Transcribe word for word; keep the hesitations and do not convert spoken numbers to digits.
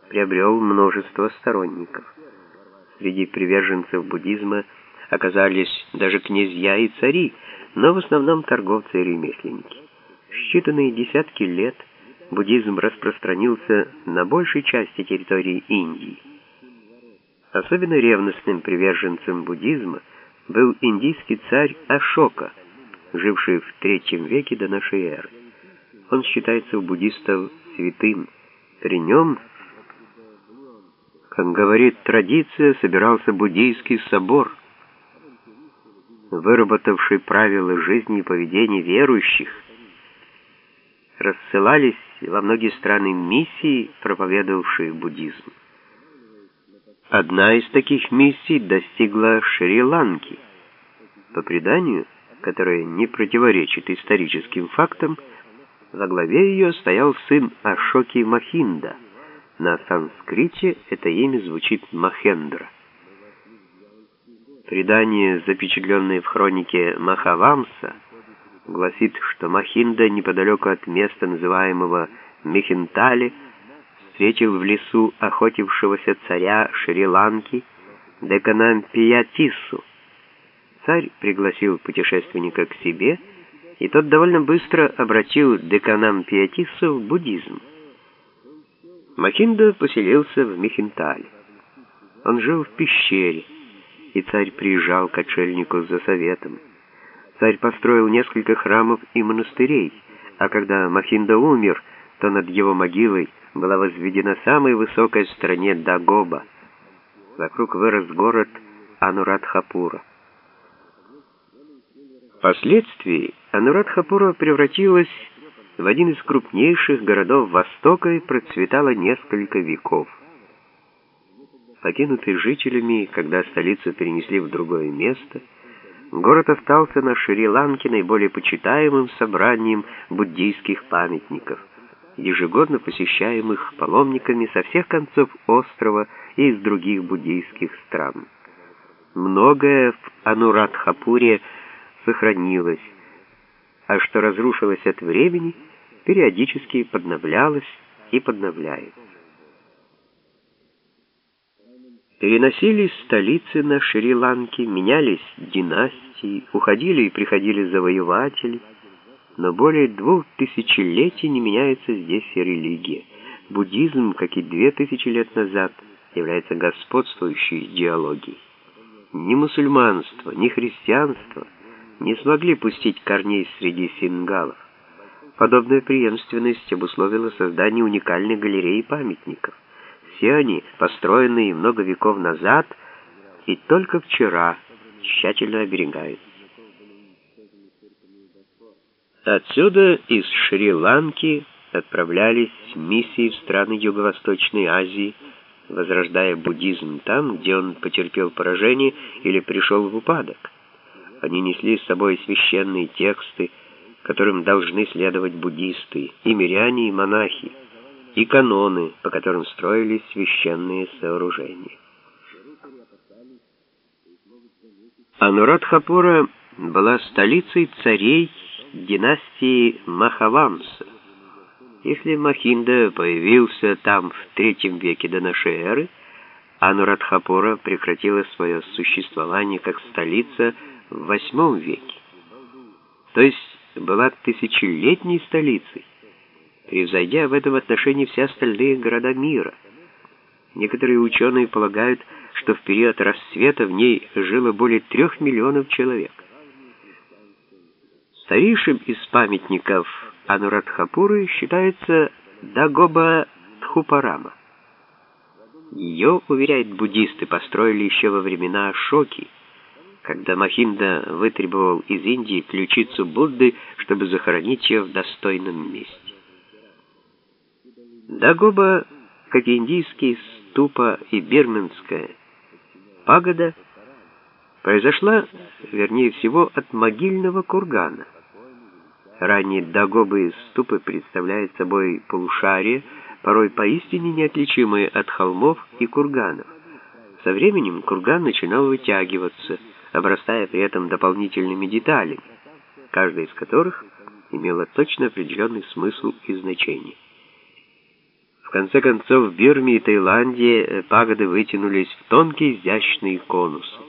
приобрел множество сторонников. Среди приверженцев буддизма оказались даже князья и цари, но в основном торговцы и ремесленники. В считанные десятки лет буддизм распространился на большей части территории Индии. Особенно ревностным приверженцем буддизма был индийский царь Ашока, живший в третьем веке до нашей эры. Он считается у буддистов святым. При нем, как говорит традиция, собирался буддийский собор, выработавший правила жизни и поведения верующих. Рассылались во многие страны миссии, проповедовавшие буддизм. Одна из таких миссий достигла Шри-Ланки. По преданию, которое не противоречит историческим фактам, во главе ее стоял сын Ашоки Махинда. На санскрите это имя звучит Махендра. Предание, запечатленное в хронике Махавамса, гласит, что Махинда неподалеку от места, называемого Мехинтали, встретил в лесу охотившегося царя Шри-Ланки Деканампиятиссу. Царь пригласил путешественника к себе, и тот довольно быстро обратил Деканампиятиссу в буддизм. Махинда поселился в Мехинтале. Он жил в пещере, и царь приезжал к отшельнику за советом. Царь построил несколько храмов и монастырей, а когда Махинда умер, то над его могилой была возведена самая высокая в стране Дагоба. Вокруг вырос город Анурадхапура. Впоследствии Анурадхапура превратилась в один из крупнейших городов Востока и процветала несколько веков. Покинутый жителями, когда столицу перенесли в другое место, город остался на Шри-Ланке наиболее почитаемым собранием буддийских памятников, ежегодно посещаемых паломниками со всех концов острова и из других буддийских стран. Многое в Анурадхапуре сохранилось, а что разрушилось от времени, периодически подновлялось и подновляется. Переносились столицы на Шри-Ланке, менялись династии, уходили и приходили завоеватели, но более двух тысячелетий не меняется здесь и религия. Буддизм, как и две тысячи лет назад, является господствующей идеологией. Ни мусульманство, ни христианство не смогли пустить корней среди сингалов. Подобная преемственность обусловила создание уникальной галереи памятников. Все они, построенные много веков назад, и только вчера тщательно оберегаются. Отсюда из Шри-Ланки отправлялись миссии в страны Юго-Восточной Азии, возрождая буддизм там, где он потерпел поражение или пришел в упадок. Они несли с собой священные тексты, которым должны следовать буддисты, и миряне, и монахи, и каноны, по которым строились священные сооружения. Анурадхапура была столицей царей династии Махавамса. Если Махинда появился там в третьем веке до нашей эры, Анурадхапура прекратила свое существование как столица в восьмом веке. То есть была тысячелетней столицей, превзойдя в этом отношении все остальные города мира. Некоторые ученые полагают, что в период расцвета в ней жило более трех миллионов человек. Старейшим из памятников Анурадхапуры считается Дагоба-Тхупарама. Ее, уверяют буддисты, построили еще во времена Ашоки, когда Махинда вытребовал из Индии ключицу Будды, чтобы захоронить ее в достойном месте. Дагоба, как и индийские ступа и бирманская пагода, произошла, вернее всего, от могильного кургана. Ранние дагобы и ступы представляют собой полушария, порой поистине неотличимые от холмов и курганов. Со временем курган начинал вытягиваться, обрастая при этом дополнительными деталями, каждая из которых имела точно определенный смысл и значение. В конце концов, в Бирме и Таиланде пагоды вытянулись в тонкие изящные конусы.